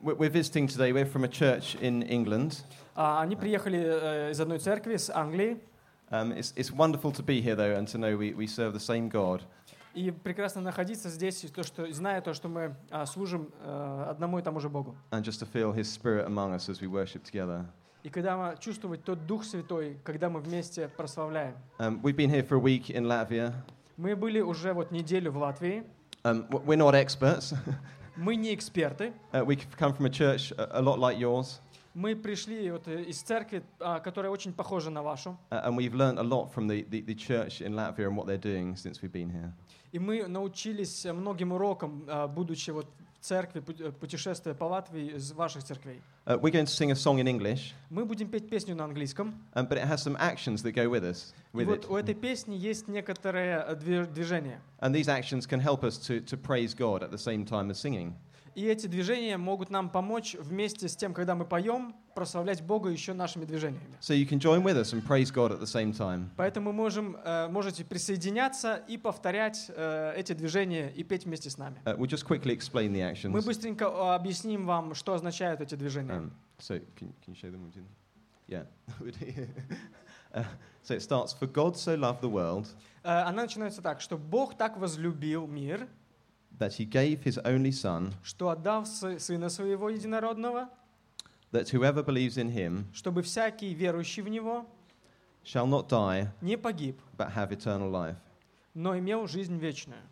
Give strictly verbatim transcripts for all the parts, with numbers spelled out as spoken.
We're visiting today. We're from a church in England. А, Они приехали э, из одной церкви, с Англии. Um, it's, it's wonderful to be here, though, and to know we, we serve the same God. И прекрасно находиться здесь, и то, что, зная то, что мы а, служим а, одному и тому же Богу. And just to feel His Spirit among us as we worship together. И когда мы чувствовать тот Дух Святой, когда мы вместе прославляем. Um, we've been here for a week in Latvia. Мы были уже вот неделю в Латвии. Um, we're not experts. Мы не эксперты. uh, we come from a church a, a lot like yours. Мы пришли вот из церкви, а, которая очень похожа на вашу. Uh, and we've learned a lot from the, the, the church in Latvia and what they're doing since we've been here. И мы научились многим урокам, а, будучи вот в церкви, путешествуя по Латвии из ваших церквей. Uh, we're going to sing a song in English. Мы будем петь песню на английском. Um, but it has some actions that go with us. With И вот it. у этой песни есть некоторые движения. And these actions can help us to, to praise God at the same time as singing. И эти движения могут нам помочь вместе с тем, когда мы поем, прославлять Бога еще нашими движениями. So you can join with us and praise God at the same time. Поэтому можем, э, можете присоединяться и повторять э, эти движения и петь вместе с нами. Uh, we'll just quickly explain the actions. Мы быстренько э, объясним вам, что означают эти движения. Um, so can, can you show them? Yeah. uh, so it starts, for God so loved the world. Э, она начинается так, что Бог так возлюбил мир, That he gave his only son, что отдав Сына Своего Единородного, that whoever believes in him чтобы всякий верующий в Него shall not die, не погиб, but have eternal life. но имел жизнь вечную.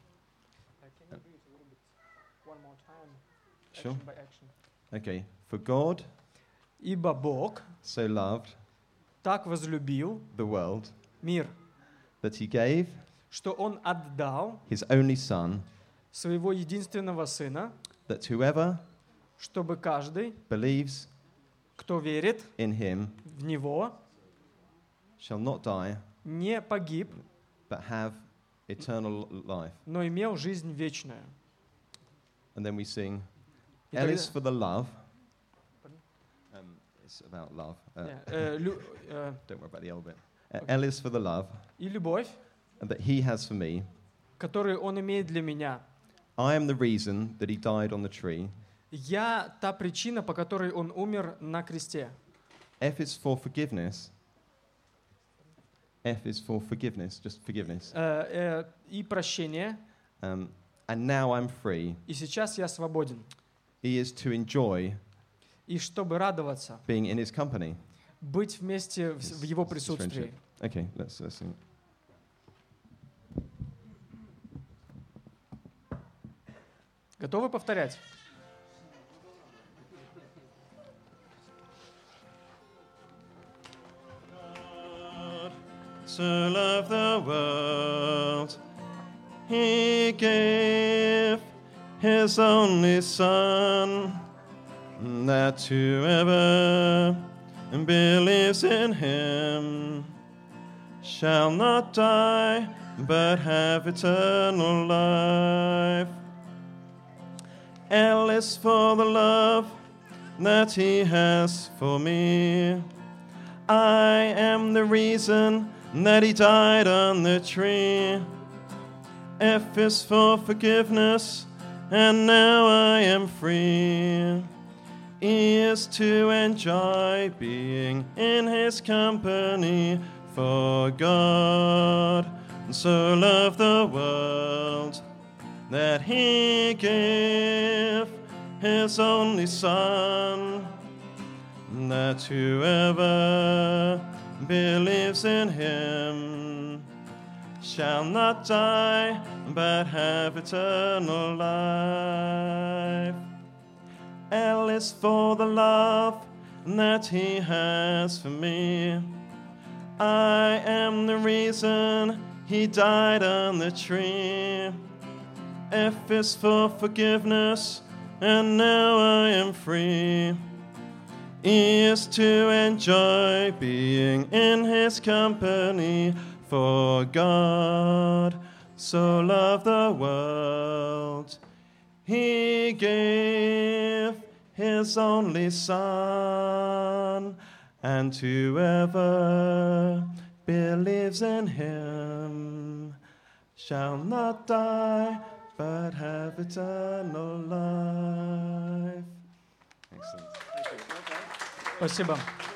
Sure. Okay. For God Ибо Бог so loved так возлюбил the world, мир, that he gave что Он отдал his only son, Своего единственного Сына, that whoever чтобы каждый, believes кто верит in him в Него, shall not die, не погиб, but have eternal life. но имел жизнь вечную. And then we sing, И L тогда- is for the love. Um, it's about love. Uh, Не, э, лю- э, don't worry about the L bit. Uh, L is for the love И любовь, that he has for me. которую Он имеет для меня. I am the reason that he died on the tree. Я та причина, по которой Он умер на кресте. F is for forgiveness. F is for forgiveness, just forgiveness. Э, э, И прощение. Um, and now I'm free. И сейчас я свободен. E is to enjoy И чтобы радоваться, being in his company. быть вместе в, в Его It's his присутствии. friendship. Okay, let's, let's sing. Готовы повторять? So loved the world, he gave his only son, that whoever believes in him shall not die, but have eternal life. L is for the love that he has for me. I am the reason that he died on the tree. F is for forgiveness, and now I am free. E is to enjoy being in his company, for God so loved the world that he gave his only son, that whoever believes in him shall not die, but have eternal life. L is for the love that he has for me. I am the reason he died on the tree. F is for forgiveness, and now I am free. E is to enjoy being in his company, for God so loved the world, he gave his only son, and whoever believes in him shall not die, but have eternal life. Excellent. Спасибо.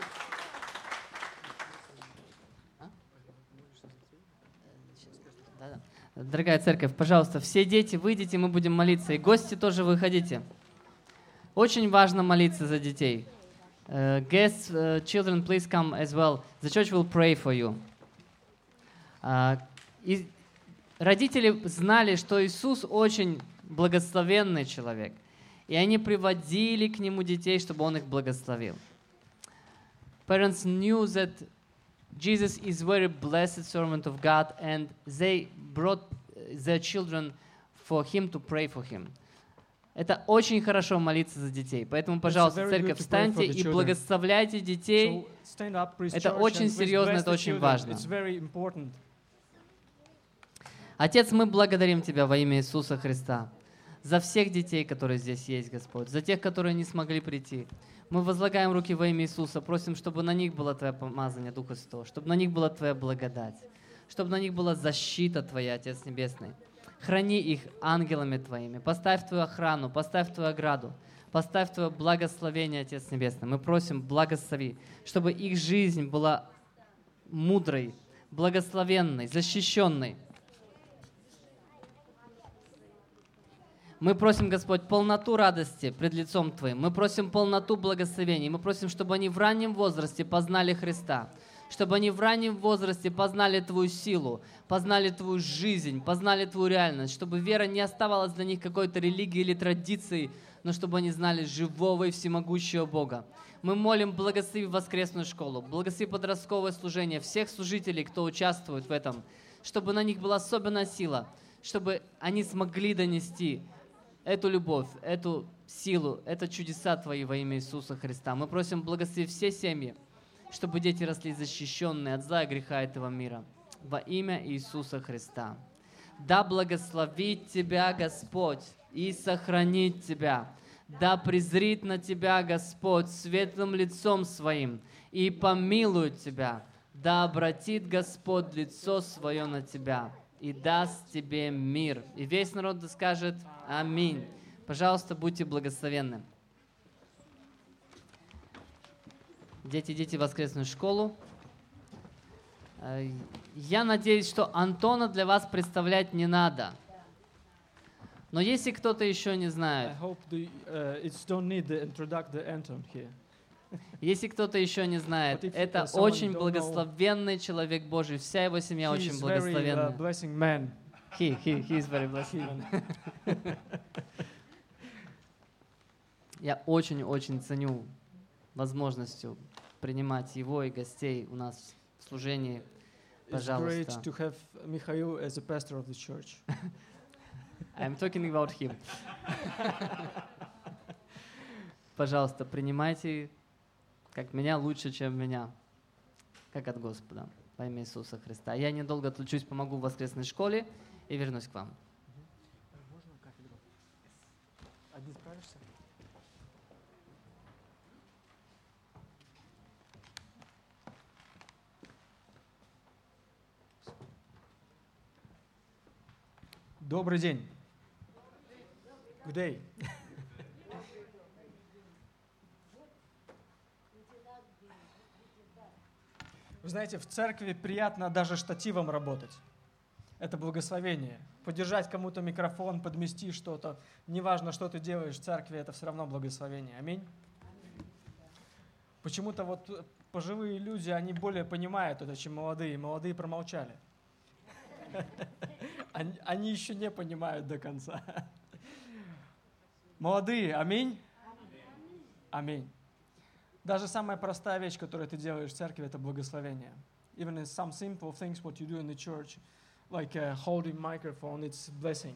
Да-да. Дорогая церковь, пожалуйста, все дети, выйдите, мы будем молиться. И гости тоже выходите. Очень важно молиться за детей. Uh, guests, uh, children, please come as well. The church will pray for you. Uh, и родители знали, что Иисус очень благословенный человек. И они приводили к Нему детей, чтобы Он их благословил. Parents knew that Jesus is very blessed servant of God, and they brought their children for Him to pray for Him. Это очень хорошо молиться за детей. Поэтому, пожалуйста, церковь, встаньте и благословляйте детей. Это очень серьезно, это очень важно. Отец, мы благодарим Тебя во имя Иисуса Христа за всех детей, которые здесь есть, Господь, за тех, которые не смогли прийти. Мы возлагаем руки во имя Иисуса, просим, чтобы на них было Твое помазание Духа Святого, чтобы на них была Твоя благодать, чтобы на них была защита Твоя, Отец Небесный. Храни их ангелами Твоими, поставь Твою охрану, поставь Твою ограду, поставь Твое благословение, Отец Небесный. Мы просим, благослови, чтобы их жизнь была мудрой, благословенной, защищенной. Мы просим, Господь, полноту радости пред лицом Твоим. Мы просим полноту благословений. Мы просим, чтобы они в раннем возрасте познали Христа, чтобы они в раннем возрасте познали Твою силу, познали Твою жизнь, познали Твою реальность, чтобы вера не оставалась для них какой-то религией или традицией, но чтобы они знали живого и всемогущего Бога. Мы молим, благослови воскресную школу, благослови подростковое служение, всех служителей, кто участвует в этом, чтобы на них была особенная сила, чтобы они смогли донести эту любовь, эту силу, это чудеса Твои во имя Иисуса Христа. Мы просим, благослови все семьи, чтобы дети росли защищенные от зла и греха этого мира. Во имя Иисуса Христа. Да благословит Тебя Господь и сохранит Тебя. Да презрит на Тебя Господь светлым лицом Своим и помилует Тебя. Да обратит Господь лицо Свое на Тебя и даст Тебе мир. И весь народ скажет Аминь. Пожалуйста, будьте благословенны. Дети, дети, воскресную школу. Я надеюсь, что Антона для вас представлять не надо. Но если кто-то еще не знает, если кто-то еще не знает, это очень благословенный человек Божий, вся его семья очень благословенная. He, he, he is very blessed man. Я очень-очень ценю возможностью принимать его и гостей у нас в служении. Пожалуйста. It's great to have Mikhail as a pastor of the church. I'm talking about him. Пожалуйста, принимайте как меня лучше, чем меня, как от Господа, во имя Иисуса Христа. Я недолго отлучусь, помогу в воскресной школе и вернусь к вам. Можно кафедру? Один справишься? Добрый день. Good day. Вы знаете, в церкви приятно даже штативом работать. Это благословение. Подержать кому-то микрофон, подмести что-то. Неважно, что ты делаешь в церкви, это все равно благословение. Аминь. Почему-то вот пожилые люди, они более понимают это, чем молодые. Молодые промолчали. Они, они еще не понимают до конца. Молодые, аминь? Аминь. Даже самая простая вещь, которую ты делаешь в церкви, это благословение. Even in some simple things what you do in the church, like uh, holding microphone, it's blessing.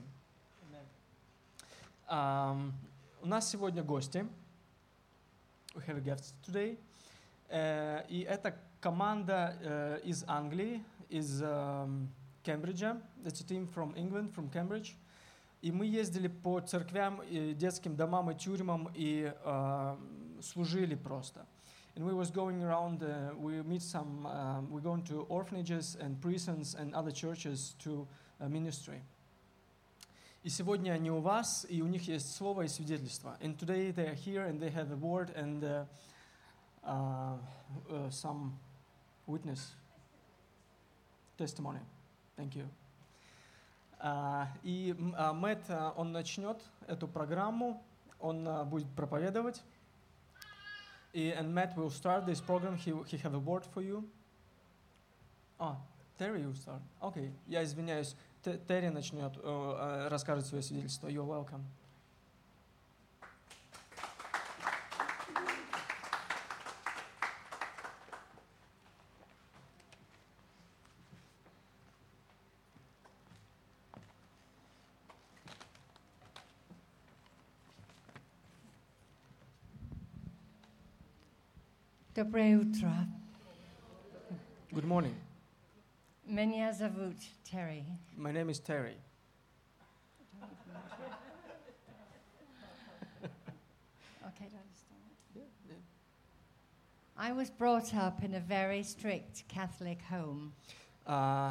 Um, у нас сегодня гости. We have guests today. Uh, и это команда uh, из Англии, из um, Кембриджа. It's a team from England, from Cambridge. И мы ездили по церквям, и детским домам и тюрьмам и uh, служили просто. And we was going around, uh, we meet some, uh, we go into orphanages and prisons and other churches to uh, ministry. И сегодня они у вас, и у них есть слово и свидетельство. And today they are here, and they have a word and uh, uh, uh, some witness, testimony. Thank you. Uh, и uh, Мэтт, uh, он начнет эту программу, он uh, будет проповедовать. И and Matt will start this program. He he have a word for you. А, Terry will start. Окей, okay. Я извиняюсь. Терри начнет, uh, расскажет свое свидетельство. You're welcome. Доброе утро. Good morning. Меня зовут Terry. My name is Terry. Okay, do I start? I was brought up in a very strict Catholic home. Uh,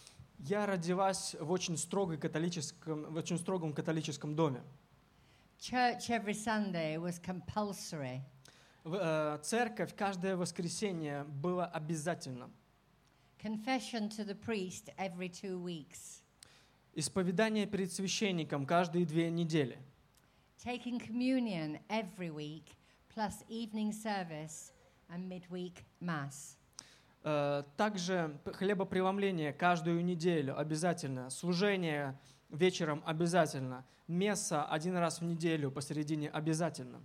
я родилась в очень строгой католическом, в очень строгом католическом доме. Church every Sunday was compulsory. В, uh, церковь каждое воскресенье было обязательно. Confession to the priest every two weeks. Исповедание перед священником каждые две недели. Taking communion every week, plus evening service and midweek mass. Uh, также хлебопреломление каждую неделю обязательно. Служение вечером обязательно. Месса один раз в неделю посередине обязательно.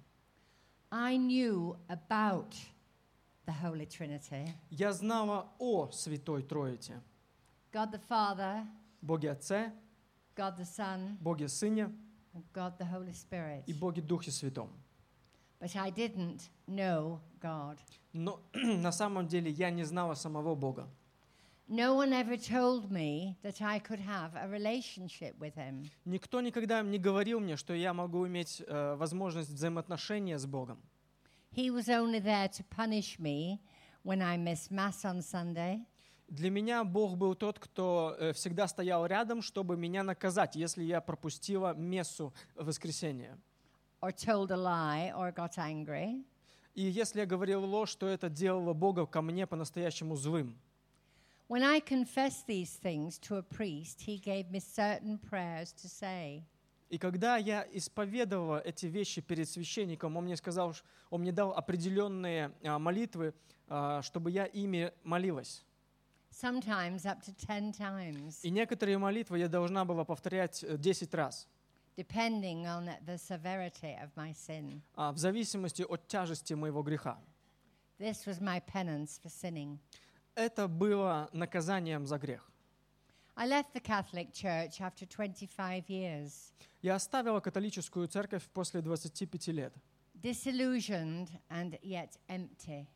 I knew about the Holy Trinity. Я знала о Святой Троице. God the Father, Боге Отце, God the Son, Боге Сыне and God the Holy Spirit. и Боге Духе Святом. But I didn't know God. Но на самом деле я не знала самого Бога. No one ever told me that I could have a relationship with Him. Никто никогда не говорил мне, что я могу иметь э, возможность взаимоотношения с Богом. He was only there to punish me when I missed Mass on Sunday, Для меня Бог был тот, кто э, всегда стоял рядом, чтобы меня наказать, если я пропустила мессу в воскресенье. or told a lie, or got angry. И если я говорил ложь, то это делало Бога ко мне по-настоящему злым. When I confessed these things to a priest, he gave me certain prayers to say. И когда я исповедовала эти вещи перед священником, он мне сказал, ш- он мне дал определенные а, молитвы, а, чтобы я ими молилась. Sometimes up to ten times, И некоторые молитвы я должна была повторять э, десять раз, depending on the severity of my sin. а, в зависимости от тяжести моего греха. This was my penance for sinning. Это было наказанием за грех. I left the Catholic Church after twenty-five years, Я оставила католическую церковь после двадцати пяти лет. disillusioned and yet empty.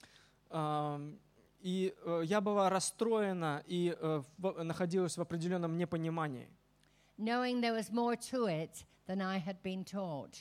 Ам, И э, я была расстроена и э, в- находилась в определенном непонимании. Knowing there was more to it than I had been taught.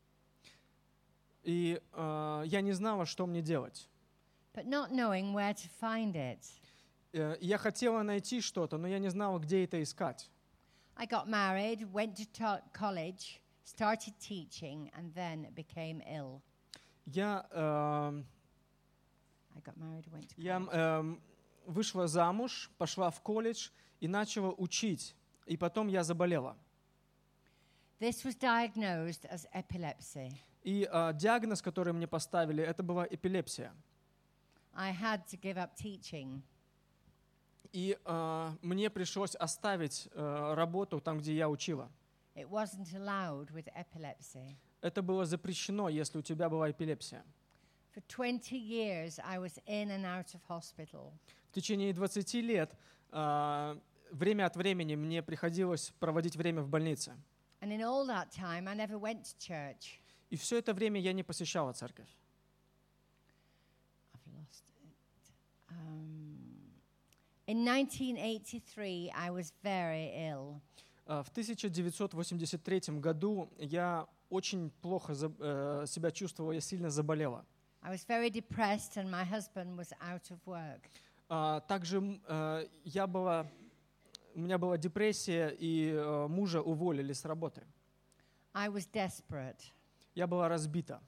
И э, я не знала, что мне делать. But not knowing where to find it. Э, Я хотела найти что-то, но я не знала, где это искать. I got married, went to to- college, started teaching, and then became ill. Я, э, I got married, went to я college. э, вышла замуж, пошла в колледж и начала учить. И потом я заболела. This was diagnosed as epilepsy. И э, диагноз, который мне поставили, это была эпилепсия. I had to give up teaching. И э, мне пришлось оставить э, работу там, где я учила. It wasn't allowed with epilepsy. Это было запрещено, если у тебя была эпилепсия. For twenty years, I was in and out of hospital. В течение двадцати лет э, время от времени мне приходилось проводить время в больнице. And in all that time, I never went to church. И все это время я не посещала церковь. I've lost it. Um, in nineteen eighty-three, I was very ill. Э, В тысяча девятьсот восемьдесят третьем году я очень плохо за- э, себя чувствовала, я сильно заболела. I was very depressed, and my husband was out of work. А, Также м, э, я была у меня была депрессия, и э, мужа уволили с работы. I was desperate. Я была разбита.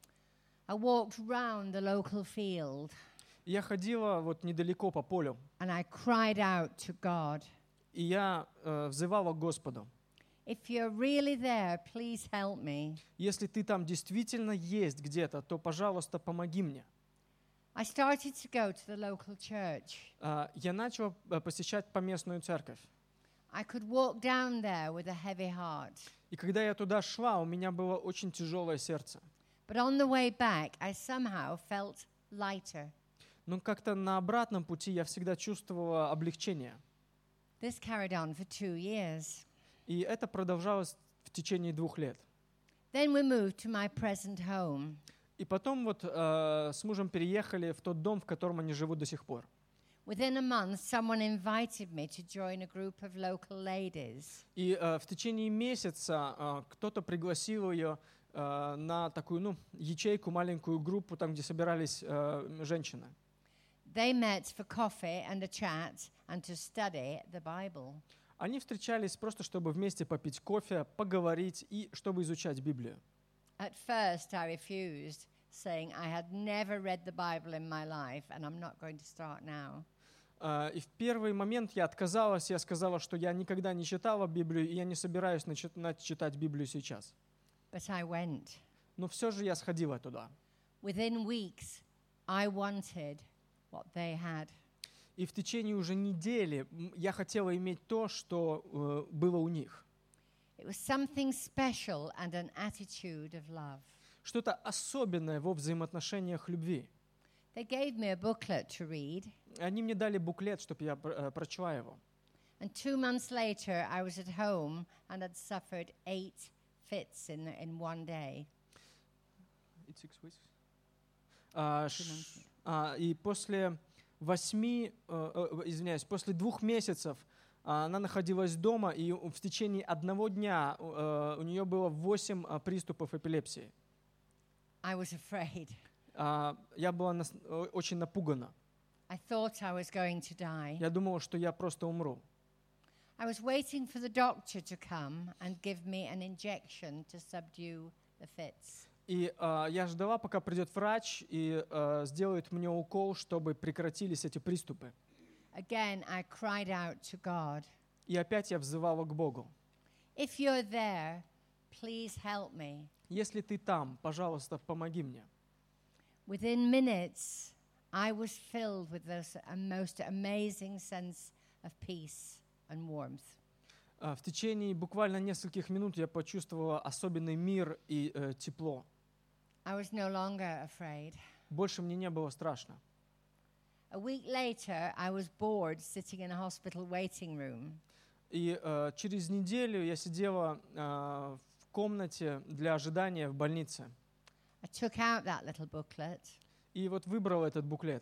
I walked round the local field И я ходила вот недалеко по полю, and I cried out to God, и я э, взывала к Господу. if you're really there, please help me. Если ты там действительно есть где-то, то, пожалуйста, помоги мне. I started to go to the local church. А, Я начала э, посещать поместную церковь. I could walk down there with a heavy heart. И когда я туда шла, у меня было очень тяжелое сердце. But on the way back, I somehow felt lighter. Но как-то на обратном пути я всегда чувствовала облегчение. This carried on for two years. И это продолжалось в течение двух лет. Then we moved to my present home. И потом вот э, с мужем переехали в тот дом, в котором они живут до сих пор. Within a month, someone invited me to join a group of local ladies. И э, в течение месяца э, кто-то пригласил ее э, на такую, ну, ячейку, маленькую группу, там, где собирались э, женщины. They met for coffee and a chat and to study the Bible. Они встречались просто, чтобы вместе попить кофе, поговорить и чтобы изучать Библию. At first, I refused, saying I had never read the Bible in my life and I'm not going to start now. Uh, и в первый момент я отказалась, я сказала, что я никогда не читала Библию, и я не собираюсь начинать читать Библию сейчас. But I went. Но все же я сходила туда. Within weeks, I wanted what they had. И в течение уже недели м, я хотела иметь то, что э, было у них. It was something special and an attitude of love. Что-то особенное во взаимоотношениях любви. They gave me a booklet to read, Они мне дали буклет, чтобы я пр- э, прочла его. and two months later, I was at home and had suffered eight fits in, in one day. А, ш- а, и после восьми, э, э, извиняюсь, после двух месяцев а, она находилась дома, и у- в течение одного дня э, у нее было восемь а, приступов эпилепсии. I was afraid. А, я была нас- о- очень напугана. I thought I was going to die. Я думала, что я просто умру. I was waiting for the doctor to come and give me an injection to subdue the fits. И а, я ждала, пока придет врач и а, сделает мне укол, чтобы прекратились эти приступы. Again, I cried out to God, И опять я взывала к Богу. if you're there, please help me. Если ты там, пожалуйста, помоги мне. Within minutes, I was filled with this a most amazing sense of peace and warmth. А, В течение буквально нескольких минут я почувствовала особенный мир и э, тепло. I was no longer afraid. Больше мне не было страшно. A week later, I was bored sitting in a hospital waiting room. И э, через неделю я сидела э, в комнате для ожидания в больнице. I took out that little booklet. И вот выбрала этот буклет.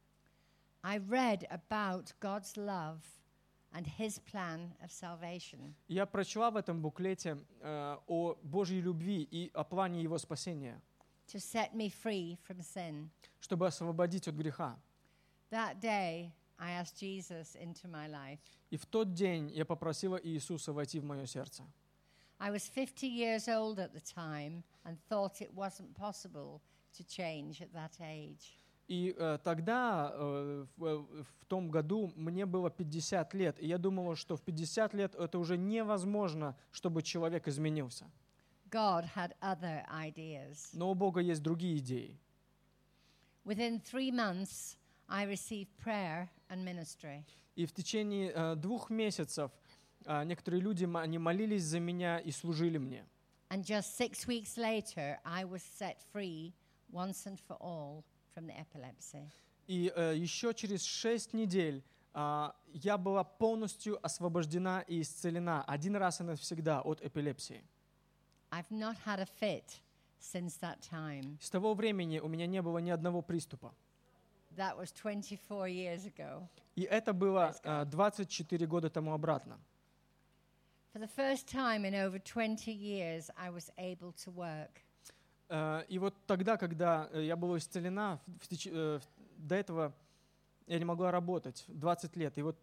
I read about God's love and His plan of salvation. И я прочла в этом буклете э, о Божьей любви и о плане Его спасения, To set me free from sin. чтобы освободить от греха. That day, I asked Jesus into my life. И в тот день я попросила Иисуса войти в мое сердце. I was fifty years old at the time and thought it wasn't possible to change at that age. И э, тогда, э, в, в том году, мне было пятьдесят лет, и я думала, что в пятьдесят лет это уже невозможно, чтобы человек изменился. God had other ideas. Но у Бога есть другие идеи. Within three months, I received prayer and ministry. И в течение э, двух месяцев э, некоторые люди, м- они молились за меня и служили мне. And just six weeks later, I was set free once and for all from the epilepsy. И э, еще через шесть недель э, я была полностью освобождена и исцелена один раз и навсегда от эпилепсии. I've not had a fit since that time. С того времени у меня не было ни одного приступа. That was twenty-four years ago. И это было э, двадцать четыре года тому обратно. For the first time in over twenty years, I was able to work. Э, И вот тогда, когда э, я была исцелена, в теч- э, в- до этого я не могла работать двадцать лет. И вот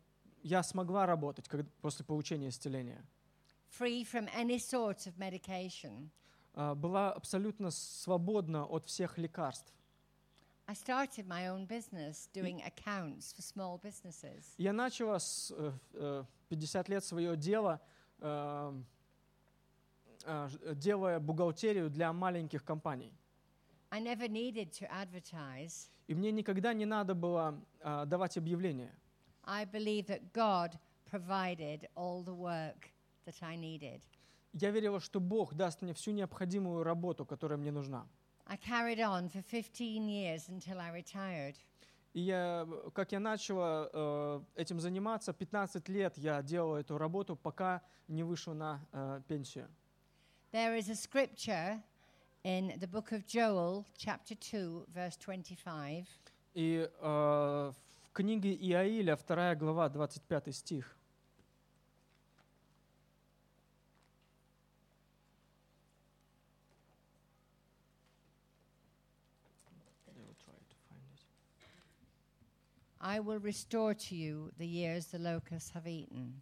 я смогла работать как, после получения исцеления. free from any sort of medication. А, была абсолютно свободна от всех лекарств. I started my own business doing accounts for small businesses. Я начала с э, э, пятьдесят лет свое дело, э, э, делая бухгалтерию для маленьких компаний. I never needed to advertise. И мне никогда не надо было э, давать объявления. I believe that God provided all the work that I needed. Я верила, что Бог даст мне всю необходимую работу, которая мне нужна. I carried on for fifteen years until I retired. И я, как я начала э, этим заниматься, пятнадцать лет я делала эту работу, пока не вышла на э, пенсию. There is a scripture in the book of Joel, chapter two, verse twenty-five. И э, в книге Иаиля, вторая глава, двадцать пятый стих. I will restore to you the years the locusts have eaten.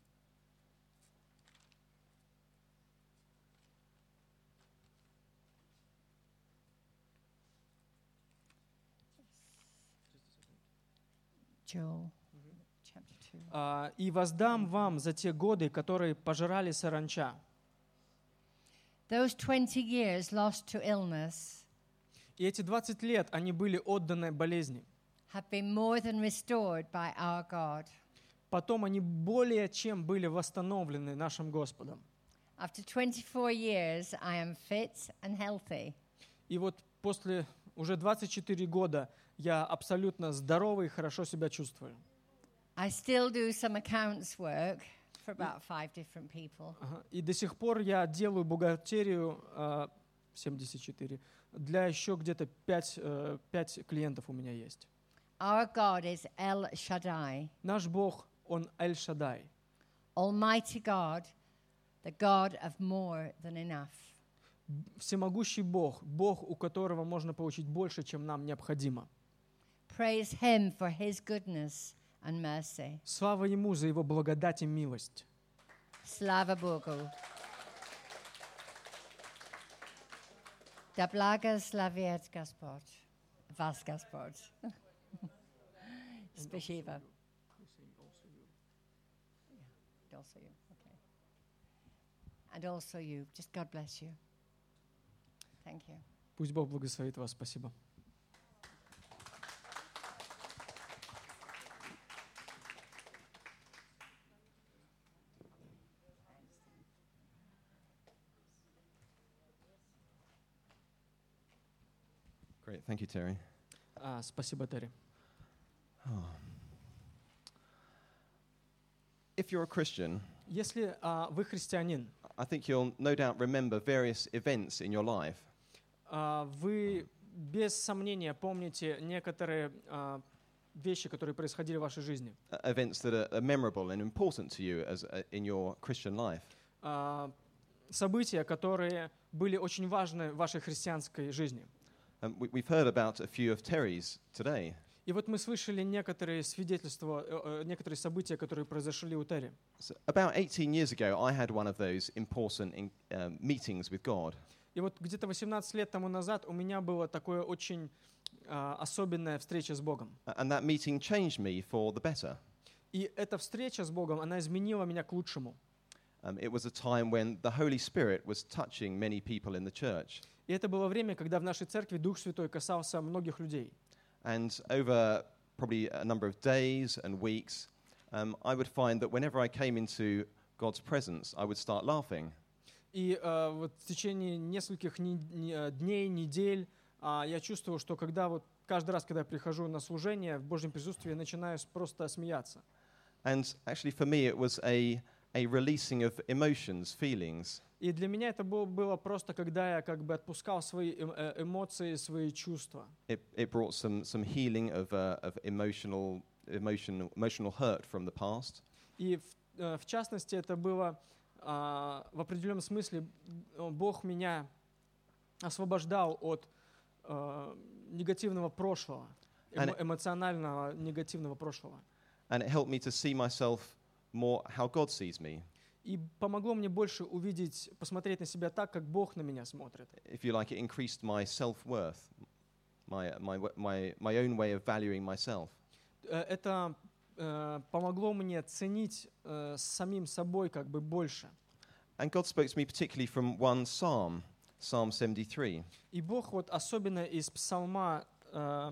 Joel, chapter two. А, «И воздам вам за те годы, которые пожирали саранча». Those twenty years lost to illness И эти двадцать лет они были отданы болезни. have been more than restored by our God. Потом они более чем были восстановлены нашим Господом. After twenty-four years, I am fit and healthy. И вот после уже двадцать четыре года я абсолютно здоровый и хорошо себя чувствую. I still do some accounts work for about five different people. Ага. И до сих пор я делаю бухгалтерию а, семьдесят четыре. Для еще где-то пять клиентов у меня есть. Our God is El Shaddai, Наш Бог, Он Эль-Шадай. Almighty God, the God of more than enough. Всемогущий Бог, Бог, у которого можно получить больше, чем нам необходимо. Praise Him for His goodness and mercy. Слава Ему за Его благодать и милость. Slava Bogu. Da blaga slaviet Gospod. Vas Gospod. Spasiba. And also you. Okay. And also you. Just God bless you. Thank you. Пусть Бог благословит вас. Спасибо. Great, thank you, Terry. А, спасибо, Терри. If you're a Christian, Если а, вы христианин, I think you'll no doubt remember various events in your life. а, вы без сомнения помните некоторые а, вещи, которые происходили в вашей жизни. uh, Events that are, are memorable and important to you as uh, in your Christian life. А, события, которые были очень важны в вашей христианской жизни. Um, we, we've heard about a few of Terry's today. И вот мы слышали некоторые свидетельства, э, э, некоторые события, которые произошли у Терри. So about eighteen years ago, I had one of those important in, um, meetings with God. И вот где-то восемнадцать лет тому назад у меня была такая очень а, особенная встреча с Богом. Uh, And that meeting changed me for the better. И эта встреча с Богом, она изменила меня к лучшему. Um, it was a time when the Holy Spirit was touching many people in the church. И это было время, когда в нашей церкви Дух Святой касался многих людей. And over probably a number of days and weeks, um, I would find that whenever I came into God's presence, I would start laughing. И э, вот в течение нескольких не- не- дней, недель а, я чувствовал, что когда вот каждый раз, когда я прихожу на служение в Божьем присутствии, я начинаю с- просто смеяться. And actually, for me, it was a, a releasing of emotions, feelings. И для меня это было, было просто, когда я как бы отпускал свои эм- э, эмоции, свои чувства. It, it brought some, some healing of, uh, of emotional, emotional, emotional hurt from the past. И в, э, в частности, это было а, в определенном смысле э, Бог меня освобождал от э, негативного прошлого, эмо- And- эмоционального негативного прошлого. And it helped me to see myself more how God sees me. И помогло мне больше увидеть, посмотреть на себя так, как Бог на меня смотрит. If you like, it increased my self-worth, my, my, my, my own way of valuing myself. Э, Это э, помогло мне ценить э, самим собой как бы больше. And God spoke to me particularly from one psalm, Psalm seventy-three. И Бог вот особенно из Псалма э,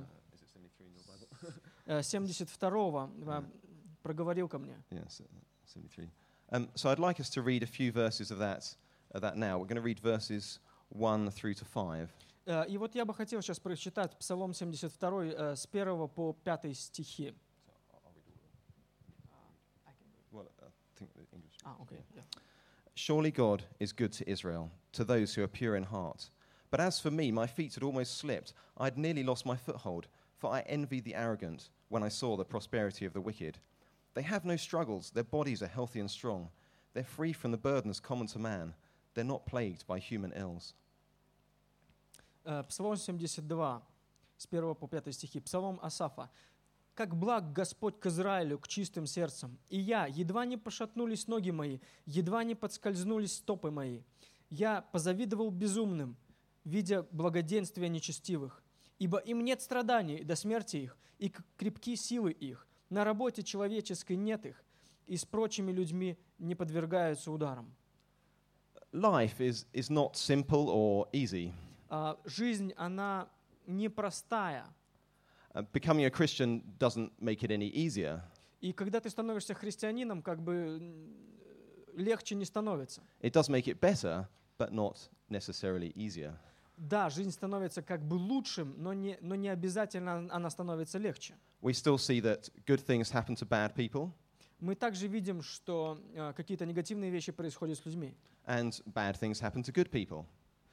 э, семьдесят второго э, проговорил ко мне. Yes, seventy-three. Um, so I'd like us to read a few verses of that, of that now. We're going to read verses one through to five. Э, И вот я бы хотел сейчас прочитать Псалом семьдесят два э, с первого по пятый стихи. Well, I think the English. А, окей. yeah. Surely God is good to Israel, to those who are pure in heart. But as for me, my feet had almost slipped. I had nearly lost my foothold, for I envied the arrogant when I saw the prosperity of the wicked. They have no struggles. Their bodies are healthy and strong. They're free from the burdens common to man. They're not plagued by human ills. Э, Псалом семьдесят два, с первого по пятый стихи. Псалом Асафа. «Как благ Господь к Израилю, к чистым сердцам, и я, едва не пошатнулись ноги мои, едва не подскользнулись стопы мои. Я позавидовал безумным, видя благоденствие нечестивых, ибо им нет страданий до смерти их, и к- крепки силы их. На работе человеческой нет их, и с прочими людьми не подвергаются ударам». Life is, is not simple or easy. А, Жизнь, она непростая. Uh, becoming a Christian doesn't make it any easier. И когда ты становишься христианином, как бы м, легче не становится. It does make it better, but not necessarily easier. Да, жизнь становится как бы лучшим, но не, но не обязательно она становится легче. We still see that good things happen to bad people, Мы также видим, что э, какие-то негативные вещи происходят с людьми. and bad things happen to good people.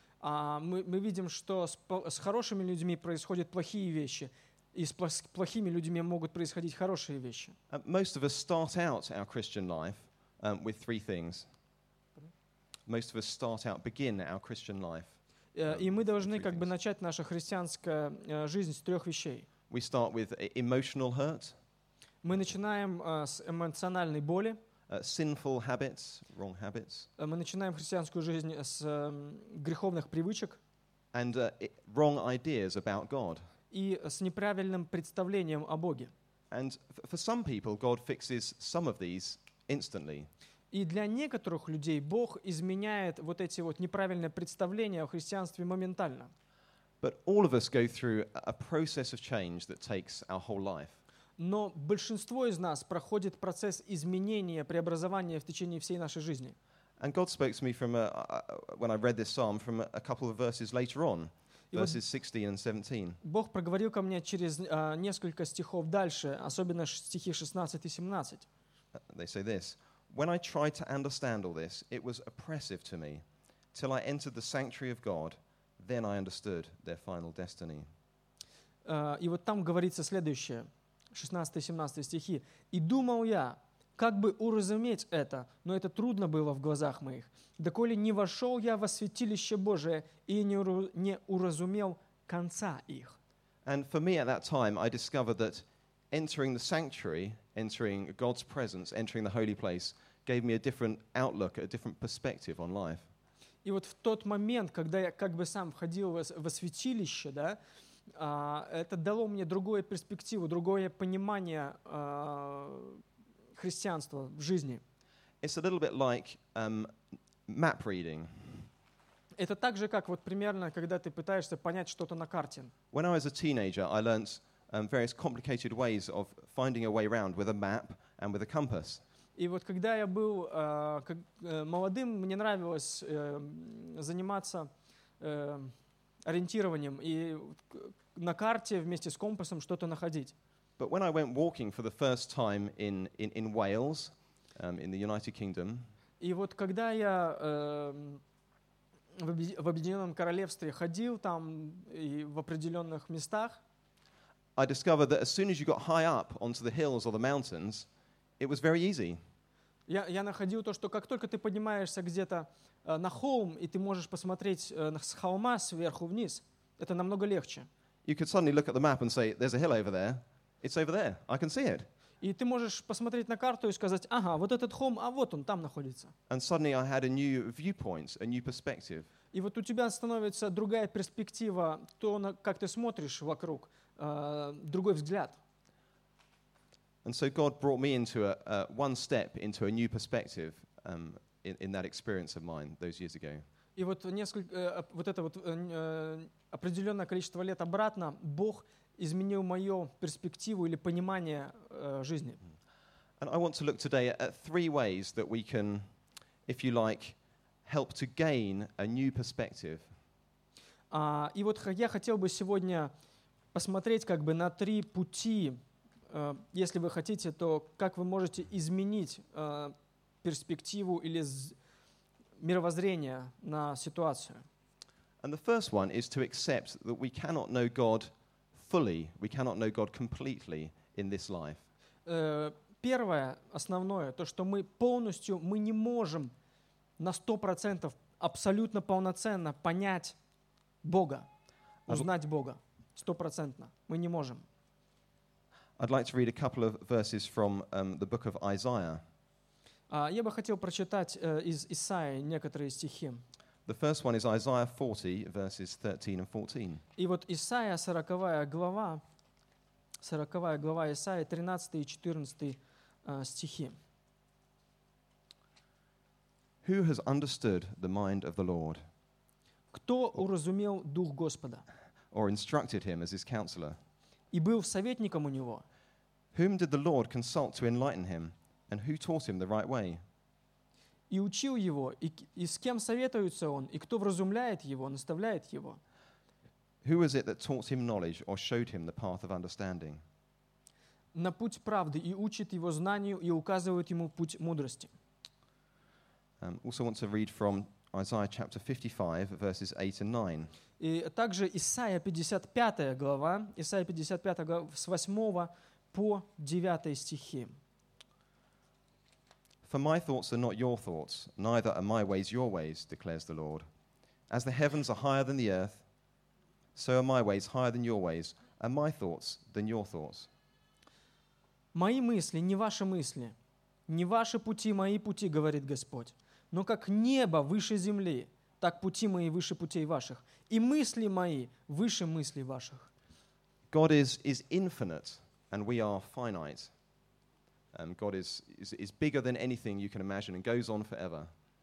А мы, мы видим, что с, по- с хорошими людьми происходят плохие вещи, и с плох- с плохими людьми могут происходить хорошие вещи. Uh, most of us start out our Christian life um, with three things. Most of us start out, begin our Christian life. Э, И мы должны как бы Three things. начать нашу христианскую э, жизнь с трех вещей. We start with e- emotional hurt, Мы начинаем э, с эмоциональной боли, uh, sinful habits, wrong habits, э, мы начинаем христианскую жизнь с э, греховных привычек and uh, i- wrong ideas about God. и с неправильным представлением о Боге. And f- for some people, God fixes some of these instantly. И для некоторых людей Бог изменяет вот эти вот неправильные представления о христианстве моментально. But all of us go through a a process of change that takes our whole life. Но большинство из нас проходит процесс изменения, преобразования в течение всей нашей жизни. And God spoke to me from a, uh, when I read this psalm from a, a couple of verses later on, И вот verses sixteen and seventeen. Бог проговорил ко мне через а, несколько стихов дальше, особенно ш- стихи шестнадцать и семнадцать. Uh, They say this: When I tried to understand all this, it was oppressive to me. Till I entered the sanctuary of God, then I understood their final destiny. А, И вот там говорится следующее, шестнадцатый и семнадцатый стихи. «И думал я, как бы уразуметь это, но это трудно было в глазах моих. Доколе не вошел я во святилище Божие и не уру- не уразумел конца их». And for me at that time, I discovered that entering the sanctuary, entering God's presence, entering the holy place, gave me a different outlook, a different perspective on life. И вот в тот момент, когда я как бы сам входил во, с- во святилище, да, а, это дало мне другую перспективу, другое понимание а, христианства в жизни. It's a little bit like um, map reading. Это так же, как вот примерно, когда ты пытаешься понять что-то на карте. When I was a teenager, I learnt um, various complicated ways of finding a way around with a map and with a compass. И вот когда я был а, как, э, молодым, мне нравилось э, заниматься э, ориентированием и к- на карте вместе с компасом что-то находить. But when I went walking for the first time in, in, in Wales, um, in the United Kingdom, И вот когда я э, в Объеди- в Объединенном Королевстве ходил там и в определенных местах, I discovered that as soon as you got high up onto the hills or the mountains, it was very easy. я, я находил то, что как только ты поднимаешься где-то э, на холм, и ты можешь посмотреть э, на- с холма сверху вниз, это намного легче. You could suddenly look at the map and say, there's a hill over there. It's over there. I can see it. И ты можешь посмотреть на карту и сказать, ага, вот этот холм, а вот он там находится. And suddenly I had a new viewpoint, a new perspective. И вот у тебя становится другая перспектива, то, на, как ты смотришь вокруг, э, другой взгляд. And so God brought me into a, uh, one step into a new perspective um, in, in that experience of mine those years ago. И вот несколько, э, вот это вот э, определенное количество лет обратно Бог изменил мою перспективу или понимание э, жизни. And I want to look today at, at three ways that we can, if you like, help to gain a new perspective. А, и вот х- я хотел бы сегодня посмотреть как бы на три пути, э, если вы хотите, то как вы можете изменить э, перспективу или з- мировоззрение на ситуацию. And the first one is to accept that we cannot know God fully, we cannot know God completely in this life. Э, Первое, основное, то, что мы полностью, мы не можем на сто процентов абсолютно полноценно понять Бога, узнать Бога. Стопроцентно. Мы не можем. I'd like to read a couple of verses from um, the book of Isaiah. А, Я бы хотел прочитать э, из Исаии некоторые стихи. The first one is Isaiah forty, verses thirteen and fourteen. И вот Исаия, сороковая глава, сороковая глава Исаии, тринадцатый и четырнадцатый э, стихи. Who has understood the mind of the Lord, «Кто уразумел Дух Господа or instructed him as his counselor? и был советником у Него? Whom did the Lord consult to enlighten him, and who taught him the right way? И учил Его, и, к- и с кем советуется Он, и кто вразумляет Его, наставляет Его? Who was it that taught him knowledge or showed him the path of understanding? На путь правды и учит Его знанию, и указывает Ему путь мудрости». Um, also want to read from Isaiah chapter fifty-five, verses eight and nine. И также Исайя пятьдесят пятая глава, Исайя пятьдесят пятая глава, с восьмого по девятый стихи. For my thoughts are not your thoughts, neither are my ways your ways, declares the Lord. As the heavens are higher than the earth, so are my ways higher than your ways, and my thoughts than your thoughts. «Мои мысли не ваши мысли, не ваши пути мои пути, говорит Господь. Но как небо выше земли, так пути мои выше путей ваших, и мысли мои выше мыслей ваших». God is, is infinite, and we are finite. Um, God is, is, is bigger than anything you can imagine and goes on forever.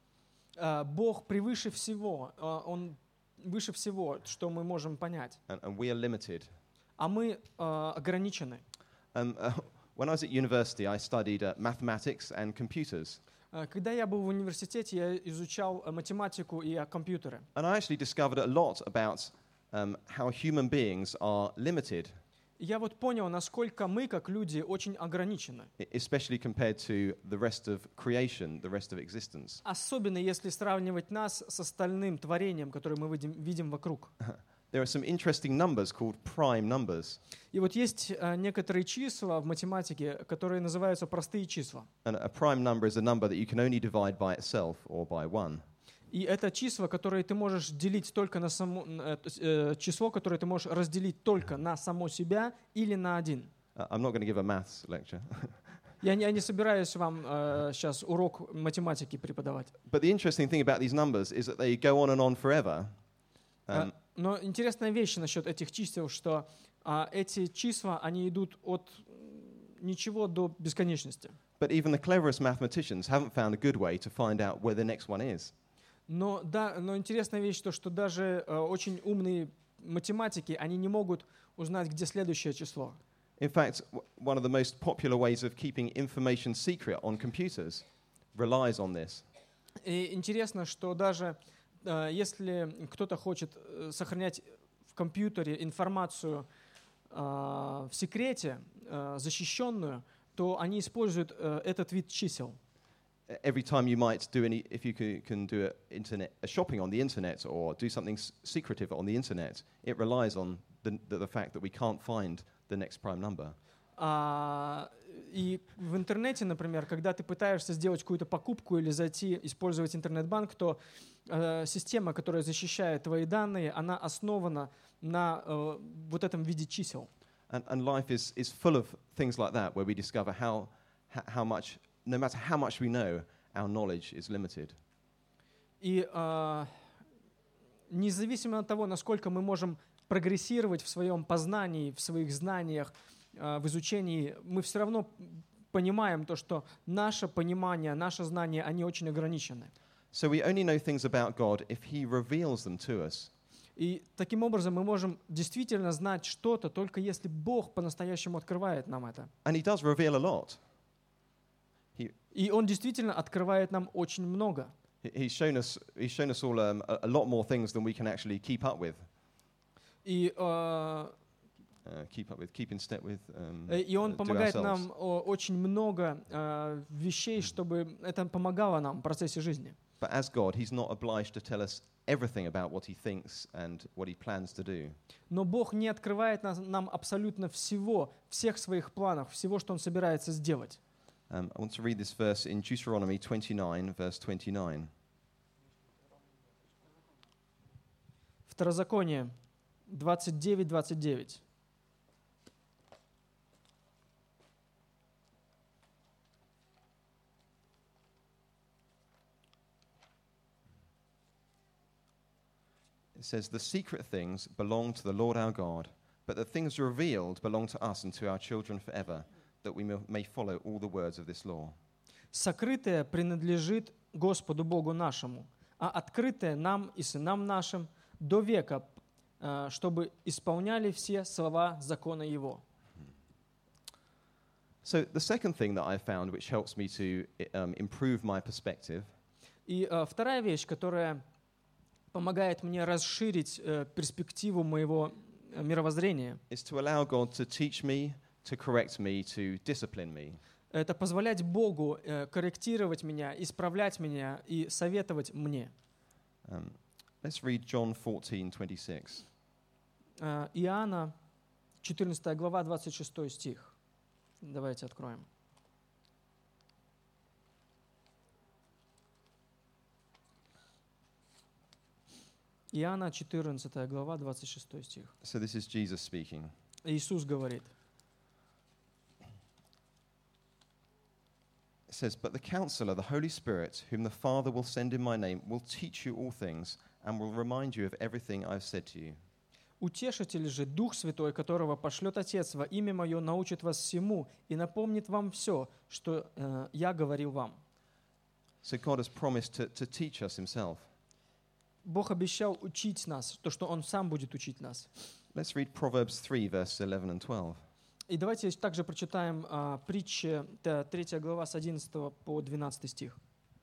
А, Бог превыше всего, а, Он выше всего, что мы можем понять, And, and we are limited. а мы а, ограничены. Um, uh, when I was at university, I studied uh, mathematics and computers. А, Когда я был в университете, я изучал а, математику и а, компьютеры. And I actually discovered a lot about um, how human beings are limited, И я вот понял, насколько мы, как люди, очень ограничены. e- especially compared to the rest of creation, the rest of existence. Особенно если сравнивать нас с остальным творением, которое мы видим, видим вокруг. There are some interesting numbers called prime numbers. И вот есть а, некоторые числа в математике, которые называются простые числа. And a prime number is a number that you can only divide by itself or by one. И это числа, которые ты можешь делить только на само, э, то есть, э, число, которое ты можешь разделить только на само себя или на один. Uh, I'm not going to give a maths lecture. Я не, я не собираюсь вам э, сейчас урок математики преподавать. But the interesting thing about these numbers is that they go on and on forever. Um, А, Но интересная вещь насчет этих чисел, что а, эти числа, они идут от м, ничего до бесконечности. but even the cleverest mathematicians haven't found a good way to find out where the next one is. Но, да, но интересная вещь то, что даже э, очень умные математики, они не могут узнать, где следующее число. In fact, w- one of the most popular ways of keeping information secret on computers relies on this. И интересно, что даже э, если кто-то хочет э, сохранять в компьютере информацию э, в секрете, э, защищенную, то они используют э, этот вид чисел. E- Every time you might do any, if you can, can do a, internet, a shopping on the internet or do something s- secretive on the internet, it relies on the, the, the fact that we can't find the next prime number. А, и в интернете, например, когда ты пытаешься сделать какую-то покупку или зайти, использовать интернет-банк, то э, система, которая защищает твои данные, она основана на э, вот этом виде чисел. And, and life is, is full of things like that, where we discover how, h- how much, no matter how much we know, our knowledge is limited. И а, независимо от того, насколько мы можем прогрессировать в своем познании, в своих знаниях, а, в изучении, мы все равно понимаем то, что наше понимание, наше знание, они очень ограничены. So we only know things about God if He reveals them to us. И таким образом мы можем действительно знать что-то, только если Бог по-настоящему открывает нам это. And He does reveal a lot. He, И Он действительно открывает нам очень много. he- he's, shown us, he's shown us all um, a, a lot more things than we can actually keep up with. И, э, Uh, keep up with, keep in step with. Um, э, и Он uh, do помогает ourselves. нам о, очень много э, вещей, чтобы это помогало нам в процессе жизни. But as God, He's not obliged to tell us everything about what He thinks and what He plans to do. Но Бог не открывает нас, нам абсолютно всего, всех своих планов, всего, что Он собирается сделать. Um, I want to read this verse in Deuteronomy twenty-nine, verse twenty-nine. Второзаконие двадцать девять двадцать девять. It says, "The secret things belong to the Lord our God, but the things revealed belong to us and to our children forever, that we may- may follow all the words of this law." Сокрытое принадлежит Господу Богу нашему, а открытое нам и сынам нашим до века, э, чтобы исполняли все слова закона Его. So the second thing that I found, which helps me to um, improve my perspective, И э, вторая вещь, которая помогает мне расширить э, перспективу моего э, мировоззрения, is to allow God to teach me, to correct me, to discipline me. это позволять Богу э, корректировать меня, исправлять меня и советовать мне. Um, let's read John fourteen twenty-six. Э, Иоанна, четырнадцатая глава, двадцать шестой стих. Давайте откроем. Иоанна, четырнадцатая глава, двадцать шестой стих. So this is Jesus speaking. Иисус говорит: It says, "But the Counselor, the Holy Spirit, whom the Father will send in my name, will teach you all things and will remind you of everything I've said to you." «Утешитель же, Дух Святой, которого пошлет Отец во имя Мое, научит вас всему и напомнит вам все, что э, Я говорил вам». So God has promised to, to teach us Himself. Бог обещал учить нас, то, что Он сам будет учить нас. Let's read Proverbs three, verses eleven and twelve. И давайте также прочитаем а, притчи, это третья глава с одиннадцатого по двенадцатый стих.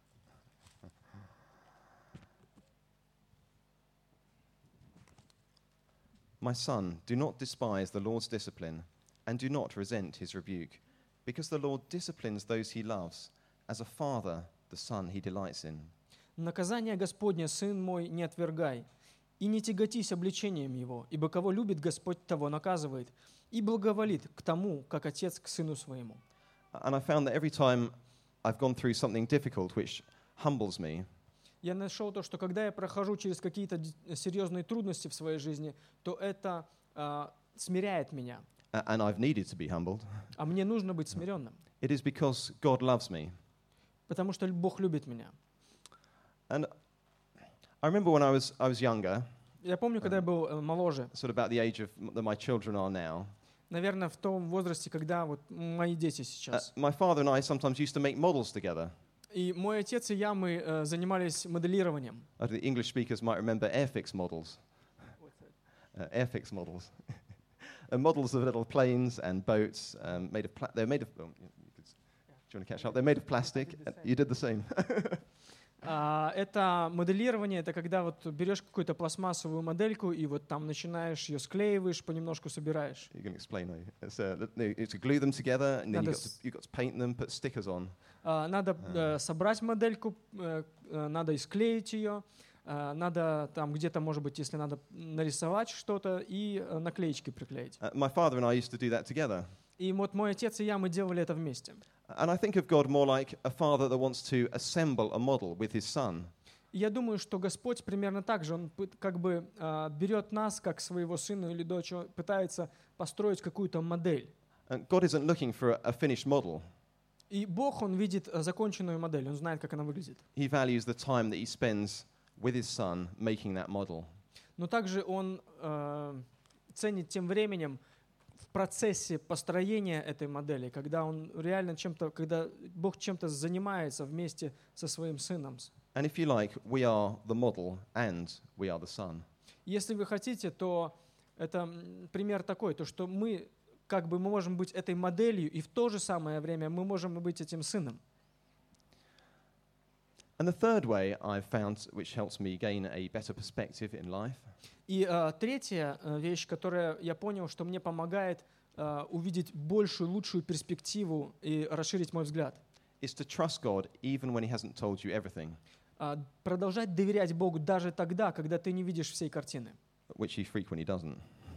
"My son, do not despise the Lord's discipline, and do not resent His rebuke, because the Lord disciplines those He loves, as a father the son He delights in." «Наказание Господне, сын мой, не отвергай, и не тяготись обличением его, ибо кого любит Господь, того наказывает, и благоволит к тому, как отец к сыну своему». And I found that every time I've gone through something difficult which humbles me, Я нашел то, что когда я прохожу через какие-то д- серьезные трудности в своей жизни, то это а, смиряет меня, a- and I've needed to be humbled, а мне нужно быть смиренным, it is because God loves me. потому что Бог любит меня. And I remember when I was, I was younger, Я помню, когда я был э, моложе, sort of about the age of m- that my children are now, наверное, в том возрасте, когда вот мои дети uh, сейчас. my father and I sometimes used to make models together. И мой отец и я, мы э, занимались моделированием. Uh, the English speakers might remember Airfix models. Uh, Airfix models. uh, models of little planes and boats um, made of, pla- they're made of, oh, you could, s- do you want to catch up? They're made of plastic. Uh, you did the same. А, это моделирование, это когда вот берешь какую-то пластмассовую модельку и вот там начинаешь ее склеиваешь, понемножку собираешь. You can explain. Are you? It's, uh, no, it's to glue them together, and then Надо you've got, to, с- you've got to paint them, put stickers on. А, надо э, собрать модельку, э, э, надо и склеить ее, э, надо там где-то, может быть, если надо нарисовать что-то и э, наклеечки приклеить. Uh, my father and I used to do that together. И вот мой отец и я, мы делали это вместе. And I think of God more like a father that wants to assemble a model with his son. И я думаю, что Господь примерно так же, Он пыт- как бы а, берет нас, как своего сына или дочь, Он пытается построить какую-то модель. And God isn't looking for a, a finished model. И Бог, Он видит а, законченную модель, Он знает, как она выглядит. He values the time that he spends with his son making that model. Но также Он а, ценит тем временем в процессе построения этой модели, когда Он реально чем-то, когда Бог чем-то занимается вместе со своим сыном. And if you like, we are the model and we are the son. Если вы хотите, то это м, пример такой, то что мы как бы мы можем быть этой моделью, и в то же самое время мы можем быть этим сыном. And the third way I've found, which helps me gain a better perspective in life, И а, третья а, вещь, которая я понял, что мне помогает а, увидеть большую, лучшую перспективу и расширить мой взгляд, is to trust God even when he hasn't told you everything, А, продолжать доверять Богу даже тогда, когда ты не видишь всей картины. which he frequently doesn't,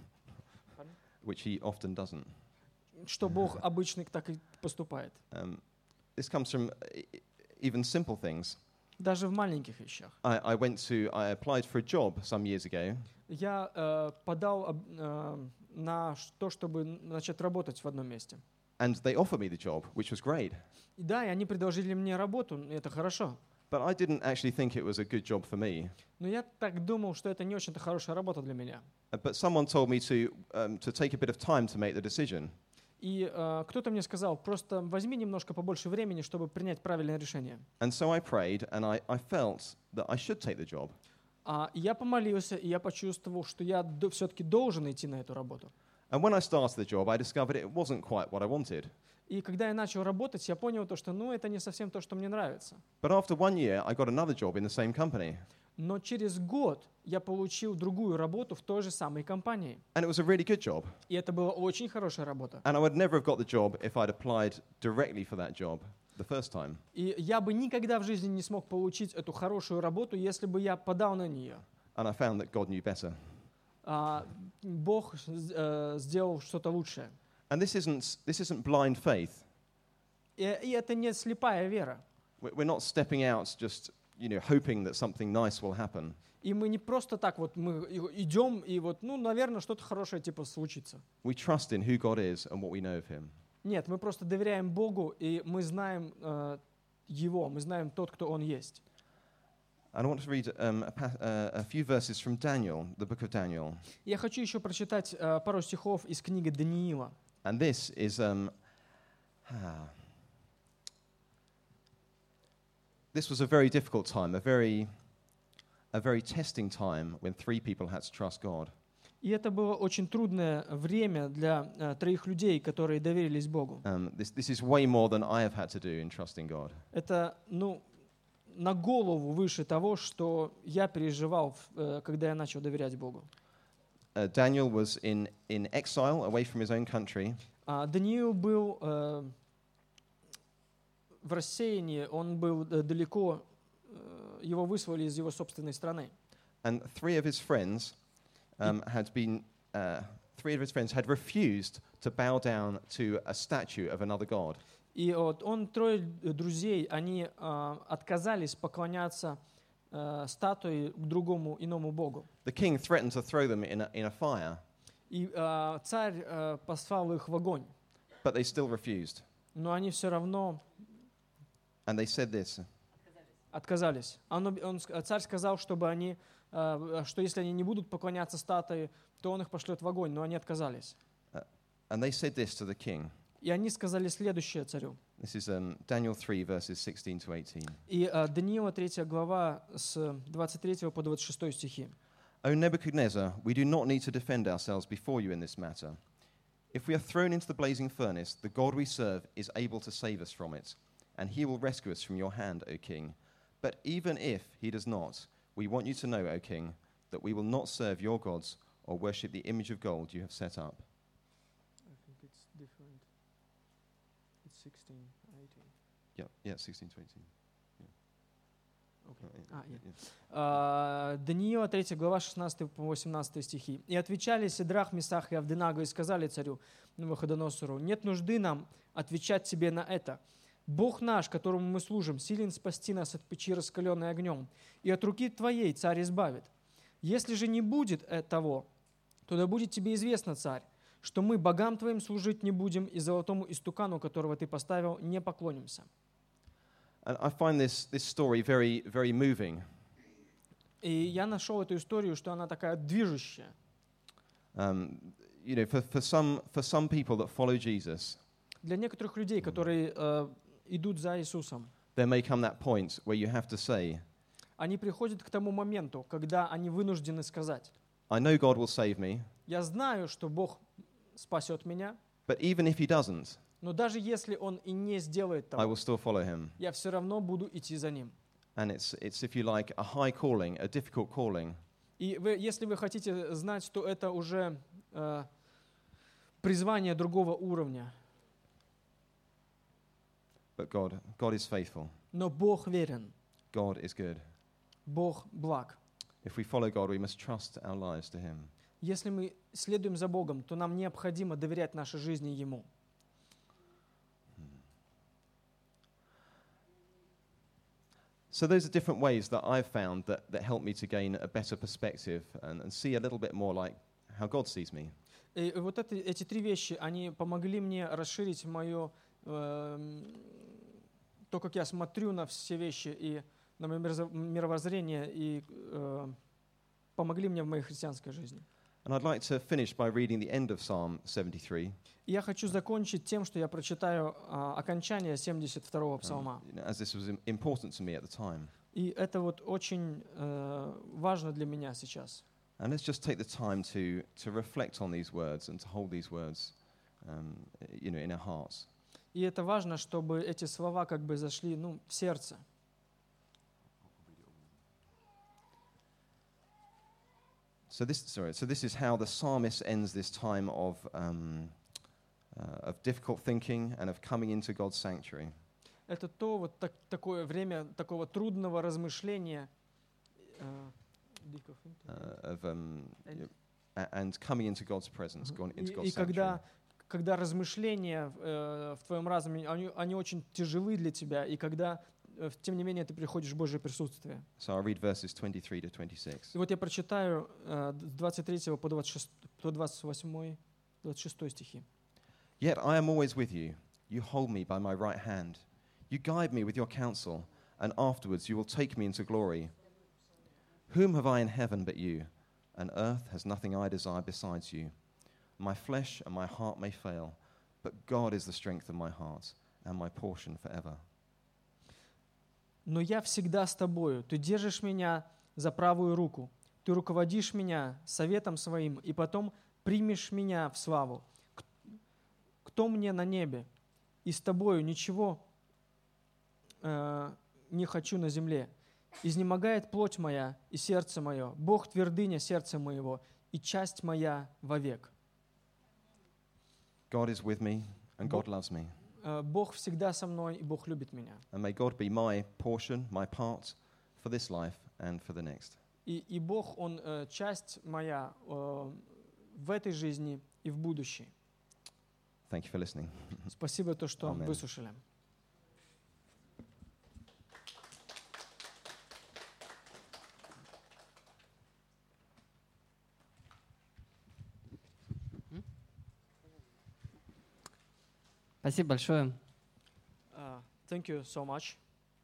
which he often doesn't. Что Бог обычно так и поступает. Um, this comes from uh, even simple things. Даже в маленьких вещах. I, I went to, I applied for a job some years ago, Я э, подал об- э, на ш- то, чтобы начать работать в одном месте. and they offered me the job, which was great. И да, и они предложили мне работу, и это хорошо. But I didn't actually think it was a good job for me. Но я так думал, что это не очень-то хорошая работа для меня. Uh, But someone told me to, um, to take a bit of time to make the decision. И э, кто-то мне сказал, просто возьми немножко побольше времени, чтобы принять правильное решение. And so I prayed, and I, I felt that I should take the job. А я помолился, и я почувствовал, что я до- все-таки должен идти на эту работу. And when I started the job, I discovered it wasn't quite what I wanted. И когда я начал работать, я понял то, что ну, это не совсем то, что мне нравится. But after one year, I got another job in the same company. Но через год я получил другую работу в той же самой компании. And it was a really good job. И это была очень хорошая работа. And I would never have got the job if I'd applied directly for that job the first time. И я бы никогда в жизни не смог получить эту хорошую работу, если бы я подал на нее. And I found that God knew better. А Бог э, сделал что-то лучшее. And this isn't, this isn't blind faith. И, и это не слепая вера. We- We're not stepping out just, you know, hoping that something nice will happen. И мы не просто так вот мы и- идем, и вот, ну, наверное, что-то хорошее типа случится. We trust in who God is and what we know of him. Нет, мы просто доверяем Богу, и мы знаем э, Его, мы знаем тот, кто Он есть. And I want to read um, a, pa- uh, a few verses from Daniel, the book of Daniel. Я хочу еще прочитать э, пару стихов из книги Даниила. And this is, um, ah, this was a very difficult time, a very, a very testing time when three people had to trust God. И это было очень трудное время для э, троих людей, которые доверились Богу. Um, this, this is way more than I have had to do in trusting God. Это, ну, на голову выше того, что я переживал, в- э, когда я начал доверять Богу. Uh, Daniel was in, in exile away from his own country, А Даниил был э, в рассеянии, он был э, далеко, э, его выслали из его собственной страны. and three of his friends um, had been, uh, three of his friends had refused to bow down to a statue of another god. И вот он, трое друзей, они э, отказались поклоняться э, статуе к другому иному богу. The king threatened to throw them in a, in a fire, И э, царь э, послал их в огонь, but they still refused. но они все равно And they said this, отказались. Он, об- он ск- царь сказал, чтобы они, э, что если они не будут поклоняться статуе, то он их пошлет в огонь, но они отказались. and they said this to the king. И они сказали следующее царю. This is um, Daniel three, verses sixteen to eighteen. И э, Даниила третья глава с двадцать третьего по двадцать шестой стихи. O Nebuchadnezzar, we do not need to defend ourselves before you in this matter. If we are thrown into the blazing furnace, the God we serve is able to save us from it, and he will rescue us from your hand, O king. But even if he does not, we want you to know, O king, that we will not serve your gods or worship the image of gold you have set up. Yeah, yeah, sixteen to eighteen. Yeah. А, нет. Yeah. А, Даниила третья глава шестнадцатый по восемнадцатый стихи. «И отвечали Сидрах, Месах и Авденаго и сказали царю Навуходоносору: нет нужды нам отвечать тебе на это. Бог наш, которому мы служим, силен спасти нас от печи, раскаленной огнем, и от руки Твоей царь избавит. Если же не будет того, то да будет Тебе известно, царь, что мы богам Твоим служить не будем, и золотому истукану, которого Ты поставил, не поклонимся». And I find this, this story very, very moving. И я нашел эту историю, что она такая движущая. Um, you know, for, for, some, for some people that follow Jesus, Для некоторых людей, которые э, идут за Иисусом, there may come that point where you have to say, они приходят к тому моменту, когда они вынуждены сказать: I know God will save me, «Я знаю, что Бог спасет меня, but even if He doesn't, но даже если Он и не сделает I will того, still follow Him. я все равно буду идти за Ним». And it's, it's, if you like, a high calling, a difficult calling, И вы, если вы хотите знать, то это уже э, призвание другого уровня. but God, God is faithful. Но Бог верен, God is good. Бог благ. If we follow God, we must trust our lives to Him. Если мы следуем за Богом, то нам необходимо доверять нашей жизни Ему. So those are different ways that I've found that, that help me to gain a better perspective and, and see a little bit more like how God sees me. И вот это, эти три вещи, они помогли мне расширить мое, э, то, как я смотрю на все вещи, и на мое мировоззрение, и э, помогли мне в моей христианской жизни. And I'd like to finish by reading the end of Psalm seventy-three. И я хочу закончить тем, что я прочитаю э, окончание семьдесят второго псалма. You know, as this was im- important to me at the time. И это вот очень э, важно для меня сейчас. And let's just take the time to, to reflect on these words and to hold these words um, you know, in our hearts. И это важно, чтобы эти слова как бы зашли, ну, в сердце. So this, sorry, so this is how the psalmist ends this time of, um, uh, of difficult thinking and of coming into God's sanctuary. Это то вот так, такое время такого трудного размышления, э, Uh, of, um, you know, a- and coming into God's presence, going и, into и God's когда, sanctuary. когда размышления э, в твоем разуме, они, они очень тяжелы для тебя, и когда, э, тем не менее, ты приходишь в Божье присутствие. So I'll read verses twenty-three to twenty-six. И вот я прочитаю э, с двадцать третьего по двадцать шестой, по двадцать восьмой, двадцать шестой стихи. Yet I am always with you. You hold me by my right hand. You guide me with your counsel, and afterwards you will take me into glory. Whom have I in heaven but you? And earth has nothing I desire besides you. My flesh and my heart may fail, but God is the strength of my heart and my portion forever. Но я всегда с тобою. Ты держишь меня за правую руку. Ты руководишь меня советом своим, и потом примешь меня в славу. К- Кто мне на небе? И с тобою ничего э, не хочу на земле. Изнемогает плоть моя и сердце мое. Бог твердыня сердца моего и часть моя вовек. God is with me, and God loves me. Э, Бог всегда со мной, и Бог любит меня. And may God be my portion, my part for this life and for the next. И, и Бог, Он э, часть моя э, в этой жизни и в будущей. Thank you for listening. Спасибо, то, что Амен. выслушали. Спасибо большое. Uh, thank you so much.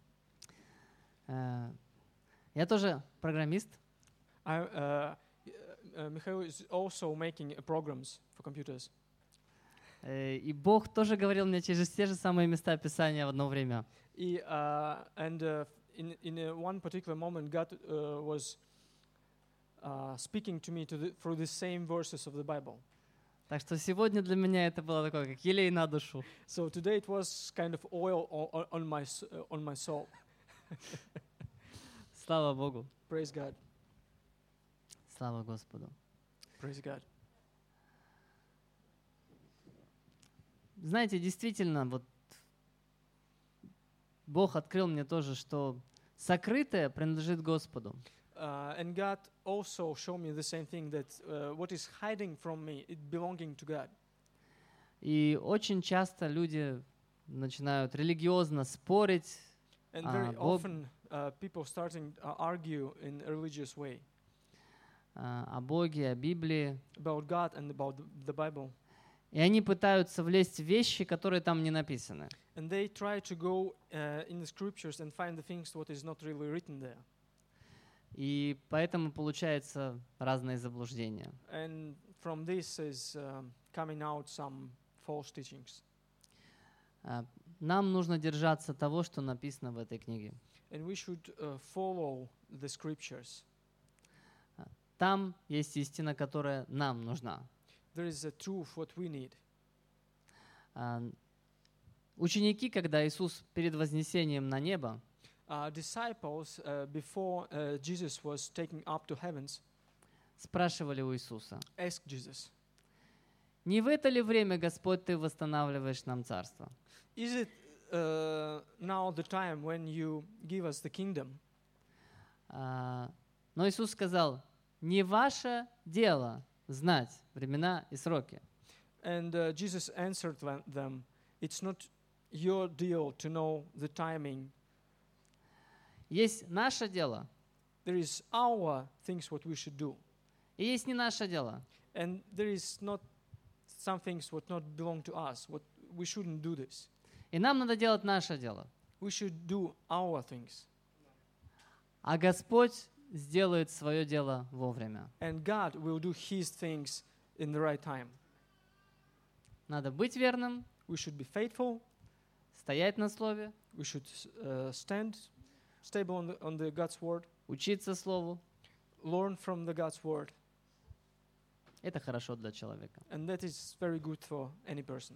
Э, Я тоже программист. I, uh, uh, Mikhail is also making uh, programs for computers. Э, И Бог тоже говорил мне через те же самые места Писания в одно время. И, uh, and uh, in, in uh, one particular moment, God uh, was uh, speaking to me to the, through the same verses of the Bible. Так что сегодня для меня это было такое, как елей на душу. So today it was kind of oil on, on, my, s- uh, on my soul. Слава Богу. Praise God. Слава Господу. Praise God. Знаете, действительно, вот Бог открыл мне тоже, что сокрытое принадлежит Господу. Uh, and God also showed me the same thing, that uh, what is hiding from me, it belonging to God. И очень часто люди начинают религиозно спорить And Ah, very Бог- often, uh, people starting to argue in a religious way а, о Боге, о Библии. about God and about the Bible. И они пытаются влезть в вещи, которые там не написаны. And they try to go uh, in the scriptures and find the things what is not really written there. И поэтому получаются разные заблуждения. And from this is um, coming out some false teachings. А, Нам нужно держаться того, что написано в этой книге. And we should uh, follow the scriptures. Там есть истина, которая нам нужна. There is a truth what we need. А, Ученики, когда Иисус перед вознесением на небо, Uh, disciples, uh, before uh, Jesus was taken up to heavens, спрашивали у Иисуса: asked Jesus, «Не в это ли время, Господь, Ты восстанавливаешь нам царство?» is it uh, now the time when you give us the kingdom? А, Но Иисус сказал: «Не ваше дело знать времена и сроки. And uh, Jesus answered them- them, it's not your deal to know the timing. Есть наше дело, There is our things what we should do. и есть не наше дело. And there is not some things what not belong to us. What we shouldn't do this. И нам надо делать наше дело. We should do our things. А Господь сделает свое дело вовремя. And God will do His things in the right time. Надо быть верным, We should be faithful. стоять на слове, We should uh, stand stable on the, on the God's word. учиться слову. Learn from the God's word. Это хорошо для человека. And that is very good for any person.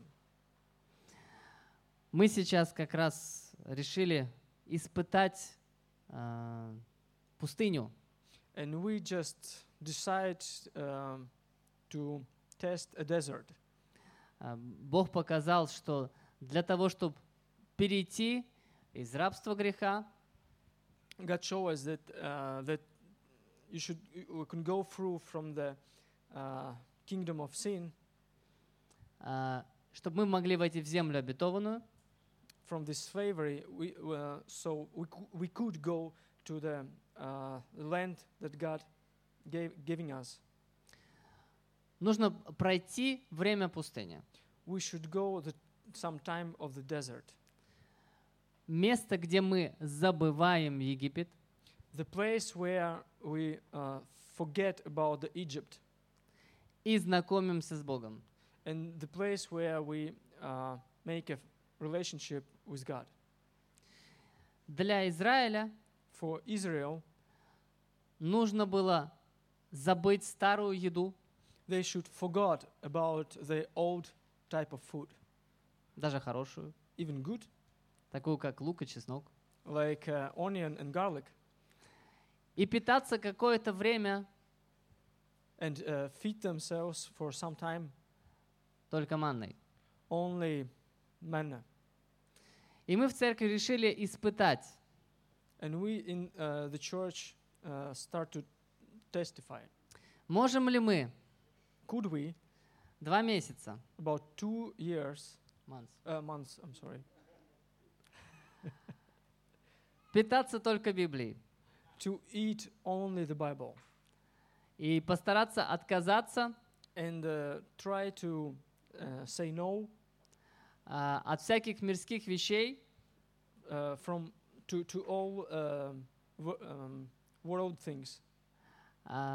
Мы сейчас как раз решили испытать а, пустыню. And we just decide um, to test a desert. А, Бог показал, что для того, чтобы перейти из рабства греха God showed us that uh, that you should you can go through from the uh, kingdom of sin, а, чтобы мы могли войти в землю обетованную, from this slavery. We uh, so we cou- we could go to the uh, land that God gave giving us. нужно пройти время пустыни. We should go the some time of the desert, Место, где мы забываем Египет, the place where we uh, forget about the Egypt, и знакомимся с Богом. and the place where we uh, make a relationship with God. Для Израиля For Israel, нужно было забыть старую еду, they should forget about the old type of food, даже хорошую, even good, такую как лук и чеснок, like uh, onion and garlic, и питаться какое-то время and uh, feed themselves for some time только манной. only manna. И мы в церкви решили испытать, And we in uh, the church uh, start to testify. можем ли мы Could we, два месяца, about two years, months, uh, months, I'm sorry, питаться только Библией to eat only the Bible и постараться отказаться and uh, try to uh, say no а, от всяких мирских вещей, uh, from to to all um, wo- um, world things, а,